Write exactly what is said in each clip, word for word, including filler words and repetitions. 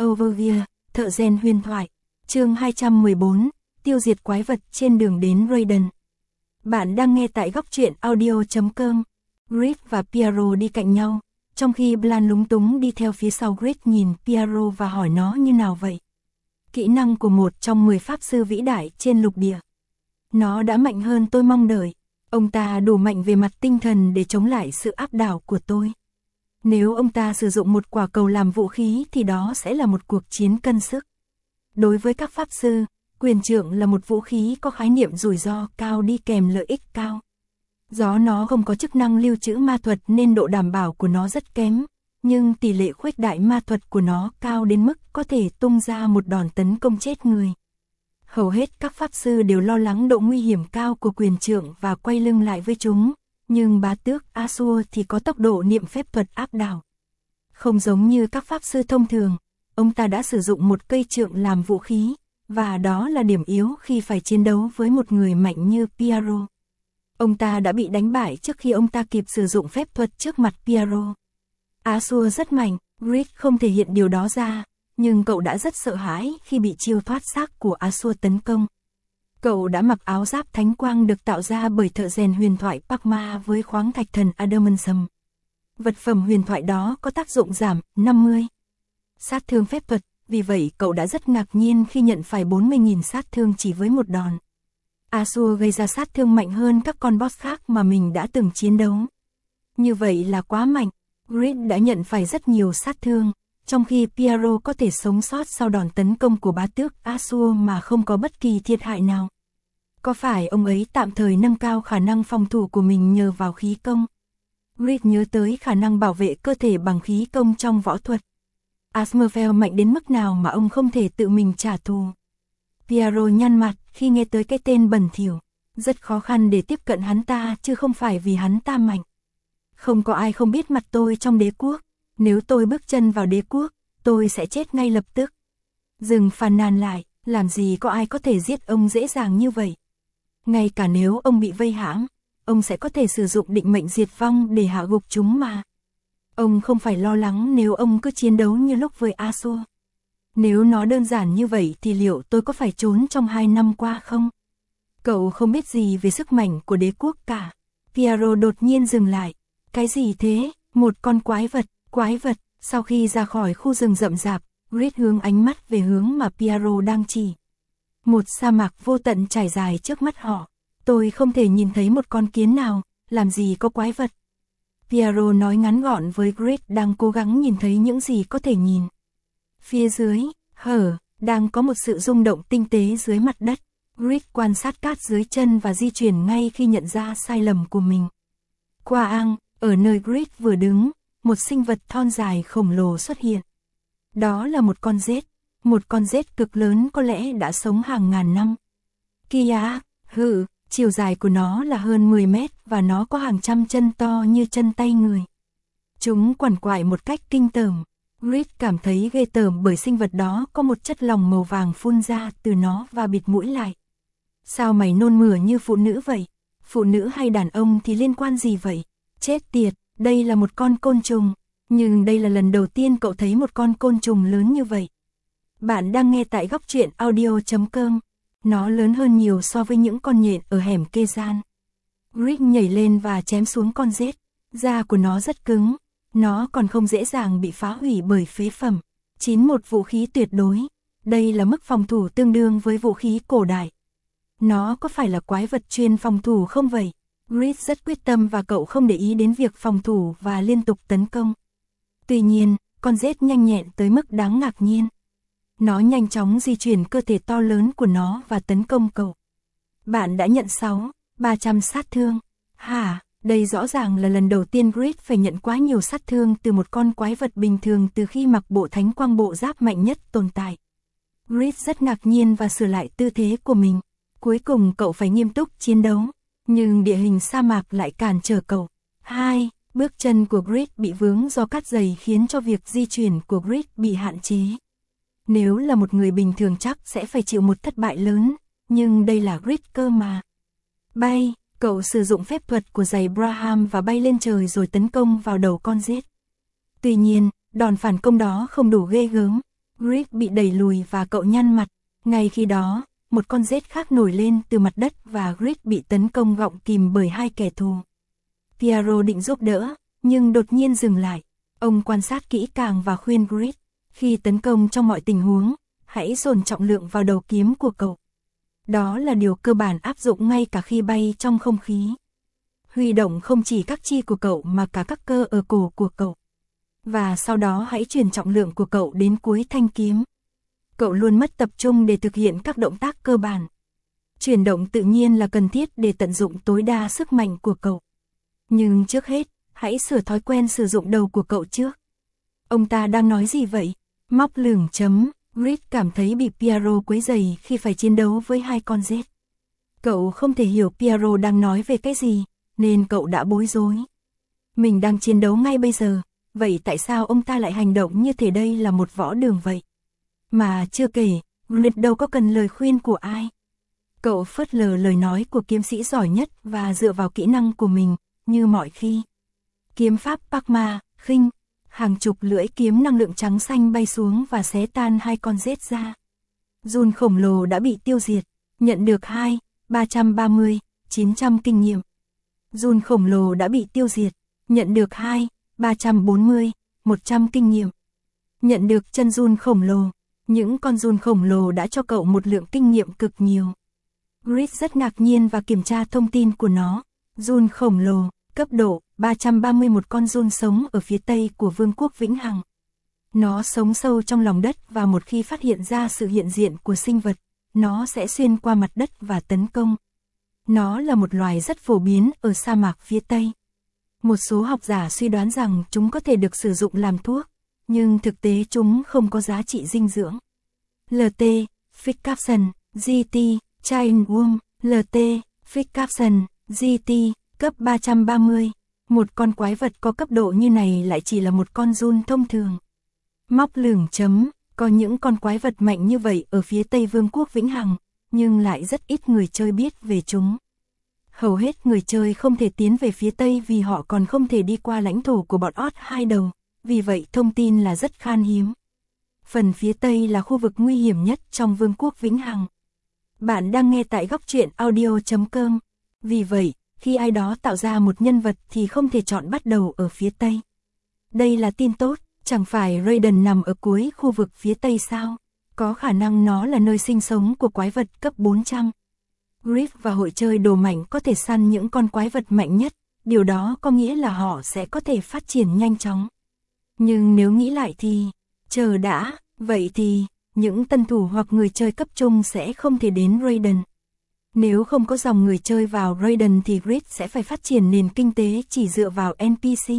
Overview, thợ rèn huyền thoại. Chương hai trăm mười bốn, tiêu diệt quái vật trên đường đến Raiden. Bạn đang nghe tại góc truyện audio chấm com. Grid và Piero đi cạnh nhau, trong khi Blanc lúng túng đi theo phía sau Grid nhìn Piero và hỏi nó như nào vậy. Kỹ năng của một trong mười pháp sư vĩ đại trên lục địa. Nó đã mạnh hơn tôi mong đợi. Ông ta đủ mạnh về mặt tinh thần để chống lại sự áp đảo của tôi. Nếu ông ta sử dụng một quả cầu làm vũ khí thì đó sẽ là một cuộc chiến cân sức. Đối với các pháp sư, quyền trượng là một vũ khí có khái niệm rủi ro cao đi kèm lợi ích cao. Do nó không có chức năng lưu trữ ma thuật nên độ đảm bảo của nó rất kém, nhưng tỷ lệ khuếch đại ma thuật của nó cao đến mức có thể tung ra một đòn tấn công chết người. Hầu hết các pháp sư đều lo lắng độ nguy hiểm cao của quyền trượng và quay lưng lại với chúng, nhưng bá tước Asur thì có tốc độ niệm phép thuật áp đảo. Không giống như các pháp sư thông thường, ông ta đã sử dụng một cây trượng làm vũ khí, và đó là điểm yếu khi phải chiến đấu với một người mạnh như Piero. Ông ta đã bị đánh bại trước khi ông ta kịp sử dụng phép thuật trước mặt Piero. Asur rất mạnh, Grid không thể hiện điều đó ra, nhưng cậu đã rất sợ hãi khi bị chiêu thoát xác của Asur tấn công. Cậu đã mặc áo giáp thánh quang được tạo ra bởi thợ rèn huyền thoại Pakma với khoáng thạch thần Adamantium. Vật phẩm huyền thoại đó có tác dụng giảm năm mươi sát thương phép thuật, vì vậy cậu đã rất ngạc nhiên khi nhận phải bốn mươi nghìn sát thương chỉ với một đòn. Asur gây ra sát thương mạnh hơn các con boss khác mà mình đã từng chiến đấu. Như vậy là quá mạnh, Grid đã nhận phải rất nhiều sát thương, trong khi Piero có thể sống sót sau đòn tấn công của bá tước Asur mà không có bất kỳ thiệt hại nào. Có phải ông ấy tạm thời nâng cao khả năng phòng thủ của mình nhờ vào khí công? Grid nhớ tới khả năng bảo vệ cơ thể bằng khí công trong võ thuật. Asmodee mạnh đến mức nào mà ông không thể tự mình trả thù? Piero nhăn mặt khi nghe tới cái tên bẩn thỉu. Rất khó khăn để tiếp cận hắn ta chứ không phải vì hắn ta mạnh. Không có ai không biết mặt tôi trong đế quốc. Nếu tôi bước chân vào đế quốc, tôi sẽ chết ngay lập tức. Dừng phàn nàn lại, làm gì có ai có thể giết ông dễ dàng như vậy. Ngay cả nếu ông bị vây hãm, ông sẽ có thể sử dụng định mệnh diệt vong để hạ gục chúng mà. Ông không phải lo lắng nếu ông cứ chiến đấu như lúc với Asur. Nếu nó đơn giản như vậy thì liệu tôi có phải trốn trong hai năm qua không? Cậu không biết gì về sức mạnh của đế quốc cả. Piero đột nhiên dừng lại. Cái gì thế? Một con quái vật, quái vật. Sau khi ra khỏi khu rừng rậm rạp, Grid hướng ánh mắt về hướng mà Piero đang chỉ. Một sa mạc vô tận trải dài trước mắt họ. Tôi không thể nhìn thấy một con kiến nào, làm gì có quái vật. Piero nói ngắn gọn với Grid đang cố gắng nhìn thấy những gì có thể nhìn. Phía dưới, hở, đang có một sự rung động tinh tế dưới mặt đất. Grid quan sát cát dưới chân và di chuyển ngay khi nhận ra sai lầm của mình. Qua ang, ở nơi Grid vừa đứng, một sinh vật thon dài khổng lồ xuất hiện. Đó là một con rết, một con rết cực lớn có lẽ đã sống hàng ngàn năm. Kia, hự, chiều dài của nó là hơn mười mét và nó có hàng trăm chân to như chân tay người. Chúng quằn quại một cách kinh tởm. Grid cảm thấy ghê tởm bởi sinh vật đó có một chất lỏng màu vàng phun ra từ nó và bịt mũi lại. Sao mày nôn mửa như phụ nữ vậy? Phụ nữ hay đàn ông thì liên quan gì vậy? Chết tiệt, đây là một con côn trùng. Nhưng đây là lần đầu tiên cậu thấy một con côn trùng lớn như vậy. Bạn đang nghe tại góc truyện audio chấm com. Nó lớn hơn nhiều so với những con nhện ở hẻm kê gian. Grid nhảy lên và chém xuống con rết. Da của nó rất cứng. Nó còn không dễ dàng bị phá hủy bởi phế phẩm. chín một vũ khí tuyệt đối. Đây là mức phòng thủ tương đương với vũ khí cổ đại. Nó có phải là quái vật chuyên phòng thủ không vậy? Grid rất quyết tâm và cậu không để ý đến việc phòng thủ và liên tục tấn công. Tuy nhiên, con rết nhanh nhẹn tới mức đáng ngạc nhiên. Nó nhanh chóng di chuyển cơ thể to lớn của nó và tấn công cậu. Bạn đã nhận sáu, ba trăm sát thương. Hả? Đây rõ ràng là lần đầu tiên Grid phải nhận quá nhiều sát thương từ một con quái vật bình thường từ khi mặc bộ thánh quang bộ giáp mạnh nhất tồn tại. Grid rất ngạc nhiên và sửa lại tư thế của mình. Cuối cùng cậu phải nghiêm túc chiến đấu, nhưng địa hình sa mạc lại cản trở cậu. Hai, bước chân của Grid bị vướng do cát dày khiến cho việc di chuyển của Grid bị hạn chế. Nếu là một người bình thường chắc sẽ phải chịu một thất bại lớn, nhưng đây là Grid cơ mà. Bay. Cậu sử dụng phép thuật của giày Braham và bay lên trời rồi tấn công vào đầu con rết. Tuy nhiên, đòn phản công đó không đủ ghê gớm. Grid bị đẩy lùi và cậu nhăn mặt. Ngay khi đó, một con rết khác nổi lên từ mặt đất và Grid bị tấn công gọng kìm bởi hai kẻ thù. Piero định giúp đỡ, nhưng đột nhiên dừng lại. Ông quan sát kỹ càng và khuyên Grid, khi tấn công trong mọi tình huống, hãy dồn trọng lượng vào đầu kiếm của cậu. Đó là điều cơ bản áp dụng ngay cả khi bay trong không khí. Huy động không chỉ các chi của cậu mà cả các cơ ở cổ của cậu. Và sau đó hãy truyền trọng lượng của cậu đến cuối thanh kiếm. Cậu luôn mất tập trung để thực hiện các động tác cơ bản. Chuyển động tự nhiên là cần thiết để tận dụng tối đa sức mạnh của cậu. Nhưng trước hết, hãy sửa thói quen sử dụng đầu của cậu trước. Ông ta đang nói gì vậy? Móc lửng chấm. Grid cảm thấy bị Piero quấy rầy khi phải chiến đấu với hai con rết. Cậu không thể hiểu Piero đang nói về cái gì, nên cậu đã bối rối. Mình đang chiến đấu ngay bây giờ, vậy tại sao ông ta lại hành động như thể đây là một võ đường vậy? Mà chưa kể, Grid đâu có cần lời khuyên của ai. Cậu phớt lờ lời nói của kiếm sĩ giỏi nhất và dựa vào kỹ năng của mình, như mọi khi. Kiếm pháp Parma, khinh. Hàng chục lưỡi kiếm năng lượng trắng xanh bay xuống và xé tan hai con rết ra. Jun khổng lồ đã bị tiêu diệt, nhận được hai, ba trăm ba mươi, chín trăm kinh nghiệm. Jun khổng lồ đã bị tiêu diệt, nhận được hai, ba trăm bốn mươi, một trăm kinh nghiệm. Nhận được chân Jun khổng lồ, những con Jun khổng lồ đã cho cậu một lượng kinh nghiệm cực nhiều. Grid rất ngạc nhiên và kiểm tra thông tin của nó. Jun khổng lồ, cấp độ ba trăm ba mươi một con Jun sống ở phía tây của Vương quốc Vĩnh Hằng. Nó sống sâu trong lòng đất và một khi phát hiện ra sự hiện diện của sinh vật, nó sẽ xuyên qua mặt đất và tấn công. Nó là một loài rất phổ biến ở sa mạc phía tây. Một số học giả suy đoán rằng chúng có thể được sử dụng làm thuốc, nhưng thực tế chúng không có giá trị dinh dưỡng. lờ tê, Fish Capson, giê tê, Giant Worm, lờ tê, Fish Capson, giê tê, cấp ba trăm ba mươi. Một con quái vật có cấp độ như này lại chỉ là một con Jun thông thường. Móc lửng chấm, có những con quái vật mạnh như vậy ở phía Tây Vương quốc Vĩnh Hằng, nhưng lại rất ít người chơi biết về chúng. Hầu hết người chơi không thể tiến về phía Tây vì họ còn không thể đi qua lãnh thổ của bọn Odd hai đầu, vì vậy thông tin là rất khan hiếm. Phần phía Tây là khu vực nguy hiểm nhất trong Vương quốc Vĩnh Hằng. Bạn đang nghe tại góc truyện audio chấm com. Vì vậy, khi ai đó tạo ra một nhân vật thì không thể chọn bắt đầu ở phía Tây. Đây là tin tốt, chẳng phải Raiden nằm ở cuối khu vực phía Tây sao? Có khả năng nó là nơi sinh sống của quái vật cấp bốn trăm. Grid và hội chơi đồ mạnh có thể săn những con quái vật mạnh nhất, điều đó có nghĩa là họ sẽ có thể phát triển nhanh chóng. Nhưng nếu nghĩ lại thì, chờ đã, vậy thì, những tân thủ hoặc người chơi cấp trung sẽ không thể đến Raiden. Nếu không có dòng người chơi vào Raiden thì Grid sẽ phải phát triển nền kinh tế chỉ dựa vào en pê xê.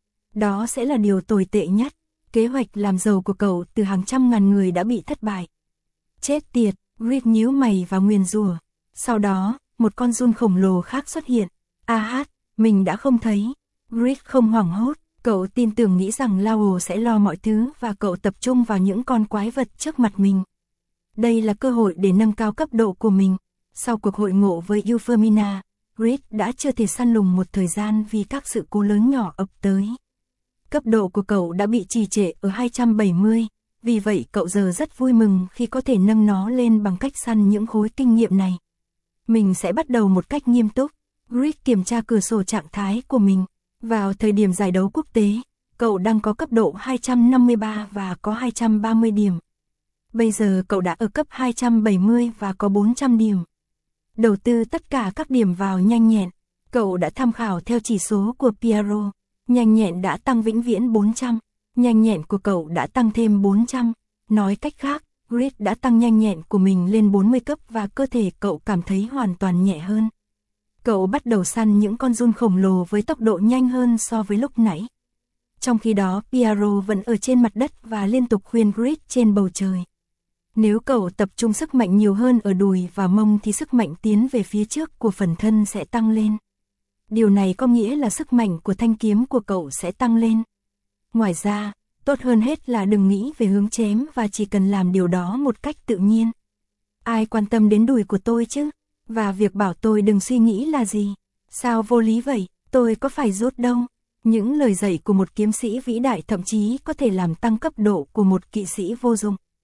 Đó sẽ là điều tồi tệ nhất. Kế hoạch làm giàu của cậu từ hàng trăm ngàn người đã bị thất bại. Chết tiệt, Grid nhíu mày và nguyền rủa. Sau đó, một con Jun khổng lồ khác xuất hiện. A hát, mình đã không thấy. Grid không hoảng hốt, cậu tin tưởng nghĩ rằng Lao sẽ lo mọi thứ và cậu tập trung vào những con quái vật trước mặt mình. Đây là cơ hội để nâng cao cấp độ của mình. Sau cuộc hội ngộ với Euphemina, Grid đã chưa thể săn lùng một thời gian vì các sự cố lớn nhỏ ập tới. Cấp độ của cậu đã bị trì trệ ở hai trăm bảy mươi, vì vậy cậu giờ rất vui mừng khi có thể nâng nó lên bằng cách săn những khối kinh nghiệm này. Mình sẽ bắt đầu một cách nghiêm túc. Grid kiểm tra cửa sổ trạng thái của mình. Vào thời điểm giải đấu quốc tế, cậu đang có cấp độ hai trăm năm mươi ba và có hai trăm ba mươi điểm. Bây giờ cậu đã ở cấp hai trăm bảy mươi và có bốn trăm điểm. Đầu tư tất cả các điểm vào nhanh nhẹn. Cậu đã tham khảo theo chỉ số của Piero. Nhanh nhẹn đã tăng vĩnh viễn bốn trăm. Nhanh nhẹn của cậu đã tăng thêm bốn trăm. Nói cách khác, Grid đã tăng nhanh nhẹn của mình lên bốn mươi cấp và cơ thể cậu cảm thấy hoàn toàn nhẹ hơn. Cậu bắt đầu săn những con Jun khổng lồ với tốc độ nhanh hơn so với lúc nãy. Trong khi đó Piero vẫn ở trên mặt đất và liên tục khuyên Grid trên bầu trời. Nếu cậu tập trung sức mạnh nhiều hơn ở đùi và mông thì sức mạnh tiến về phía trước của phần thân sẽ tăng lên. Điều này có nghĩa là sức mạnh của thanh kiếm của cậu sẽ tăng lên. Ngoài ra, tốt hơn hết là đừng nghĩ về hướng chém và chỉ cần làm điều đó một cách tự nhiên. Ai quan tâm đến đùi của tôi chứ? Và việc bảo tôi đừng suy nghĩ là gì? Sao vô lý vậy? Tôi có phải rốt đâu? Những lời dạy của một kiếm sĩ vĩ đại thậm chí có thể làm tăng cấp độ của một kỵ sĩ vô dụng.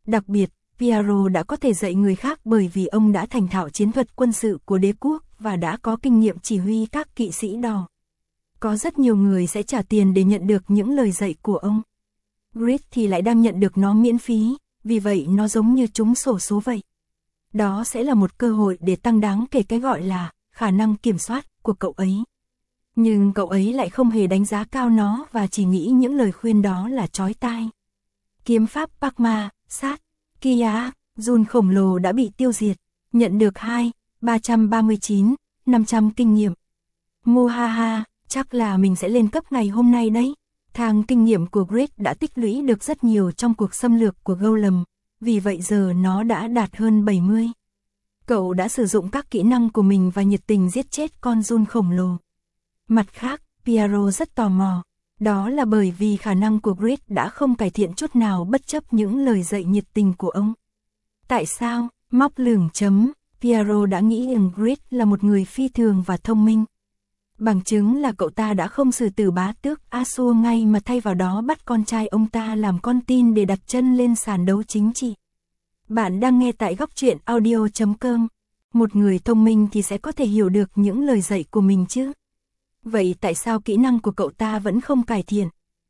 Đặc biệt, Piero đã có thể dạy người khác bởi vì ông đã thành thạo chiến thuật quân sự của đế quốc và đã có kinh nghiệm chỉ huy các kỵ sĩ đỏ. Có rất nhiều người sẽ trả tiền để nhận được những lời dạy của ông. Grit thì lại đang nhận được nó miễn phí, vì vậy nó giống như trúng xổ số vậy. Đó sẽ là một cơ hội để tăng đáng kể cái gọi là khả năng kiểm soát của cậu ấy. Nhưng cậu ấy lại không hề đánh giá cao nó và chỉ nghĩ những lời khuyên đó là chói tai. Kiếm pháp Pakma, sát, Kia, Jun khổng lồ đã bị tiêu diệt, nhận được hai, ba trăm ba mươi chín, năm trăm kinh nghiệm. Muhaha, chắc là mình sẽ lên cấp ngày hôm nay đấy. Thang kinh nghiệm của Grit đã tích lũy được rất nhiều trong cuộc xâm lược của Golem, vì vậy giờ nó đã đạt hơn bảy mươi. Cậu đã sử dụng các kỹ năng của mình và nhiệt tình giết chết con Jun khổng lồ. Mặt khác, Piero rất tò mò. Đó là bởi vì khả năng của Grit đã không cải thiện chút nào bất chấp những lời dạy nhiệt tình của ông. Tại sao? Móc lửng chấm, Piero đã nghĩ rằng Grit là một người phi thường và thông minh. Bằng chứng là cậu ta đã không xử tử bá tước Asur ngay mà thay vào đó bắt con trai ông ta làm con tin để đặt chân lên sàn đấu chính trị. Bạn đang nghe tại góc truyện audio chấm com. Một người thông minh thì sẽ có thể hiểu được những lời dạy của mình chứ. Vậy tại sao kỹ năng của cậu ta vẫn không cải thiện?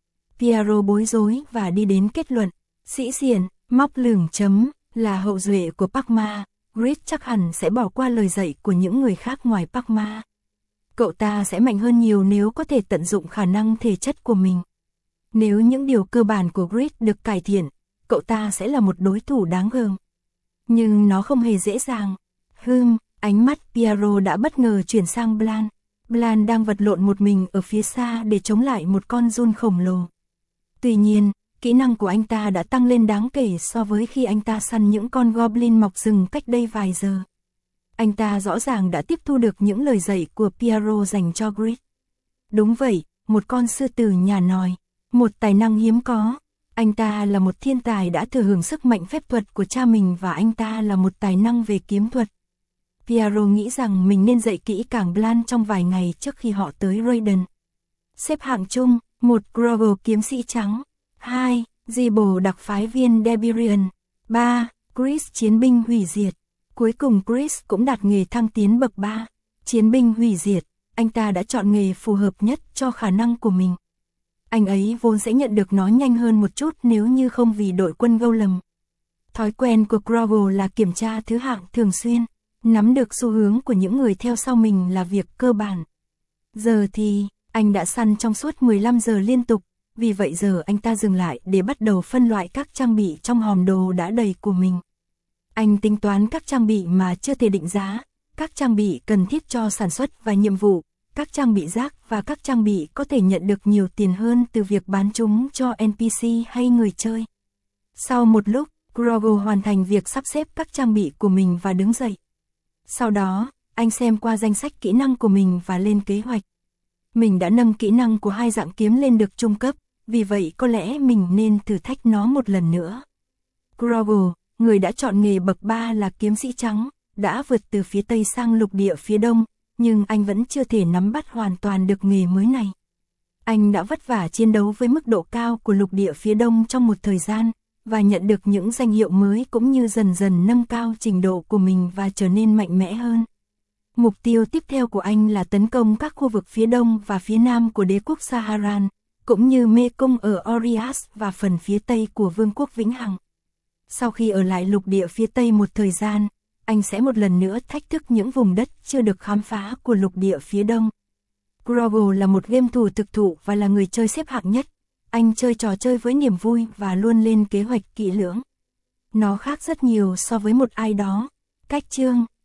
Piero bối rối và đi đến kết luận. Sĩ diện, móc lửng chấm, là hậu duệ của Pakma. Grit chắc hẳn sẽ bỏ qua lời dạy của những người khác ngoài Pakma. Cậu ta sẽ mạnh hơn nhiều nếu có thể tận dụng khả năng thể chất của mình. Nếu những điều cơ bản của Grit được cải thiện, cậu ta sẽ là một đối thủ đáng gờm. Nhưng nó không hề dễ dàng. Hừm, ánh mắt Piero đã bất ngờ chuyển sang Blan. Blan đang vật lộn một mình ở phía xa để chống lại một con Jun khổng lồ. Tuy nhiên, kỹ năng của anh ta đã tăng lên đáng kể so với khi anh ta săn những con Goblin mọc rừng cách đây vài giờ. Anh ta rõ ràng đã tiếp thu được những lời dạy của Piero dành cho Grit. Đúng vậy, một con sư tử nhà nòi, một tài năng hiếm có. Anh ta là một thiên tài đã thừa hưởng sức mạnh phép thuật của cha mình và anh ta là một tài năng về kiếm thuật. Piero nghĩ rằng mình nên dạy kỹ càng Blan trong vài ngày trước khi họ tới Raiden. Xếp hạng chung, một Grogle kiếm sĩ trắng, hai Gible đặc phái viên Debirian, ba Chris chiến binh hủy diệt. Cuối cùng Chris cũng đạt nghề thăng tiến bậc ba, chiến binh hủy diệt. Anh ta đã chọn nghề phù hợp nhất cho khả năng của mình. Anh ấy vốn sẽ nhận được nó nhanh hơn một chút nếu như không vì đội quân Golem. Thói quen của Grogle là kiểm tra thứ hạng thường xuyên. Nắm được xu hướng của những người theo sau mình là việc cơ bản. Giờ thì, anh đã săn trong suốt mười lăm giờ liên tục, vì vậy giờ anh ta dừng lại để bắt đầu phân loại các trang bị trong hòm đồ đã đầy của mình. Anh tính toán các trang bị mà chưa thể định giá, các trang bị cần thiết cho sản xuất và nhiệm vụ, các trang bị rác và các trang bị có thể nhận được nhiều tiền hơn từ việc bán chúng cho en pê xê hay người chơi. Sau một lúc, Grogle hoàn thành việc sắp xếp các trang bị của mình và đứng dậy. Sau đó, anh xem qua danh sách kỹ năng của mình và lên kế hoạch. Mình đã nâng kỹ năng của hai dạng kiếm lên được trung cấp, vì vậy có lẽ mình nên thử thách nó một lần nữa. Grogle, người đã chọn nghề bậc ba là kiếm sĩ trắng, đã vượt từ phía Tây sang lục địa phía Đông, nhưng anh vẫn chưa thể nắm bắt hoàn toàn được nghề mới này. Anh đã vất vả chiến đấu với mức độ cao của lục địa phía Đông trong một thời gian, và nhận được những danh hiệu mới cũng như dần dần nâng cao trình độ của mình và trở nên mạnh mẽ hơn. Mục tiêu tiếp theo của anh là tấn công các khu vực phía đông và phía nam của đế quốc Saharan, cũng như mê cung ở Orias và phần phía tây của vương quốc Vĩnh Hằng. Sau khi ở lại lục địa phía tây một thời gian, anh sẽ một lần nữa thách thức những vùng đất chưa được khám phá của lục địa phía đông. Grogle là một game thủ thực thụ và là người chơi xếp hạng nhất. Anh chơi trò chơi với niềm vui và luôn lên kế hoạch kỹ lưỡng. Nó khác rất nhiều so với một ai đó. Cách chương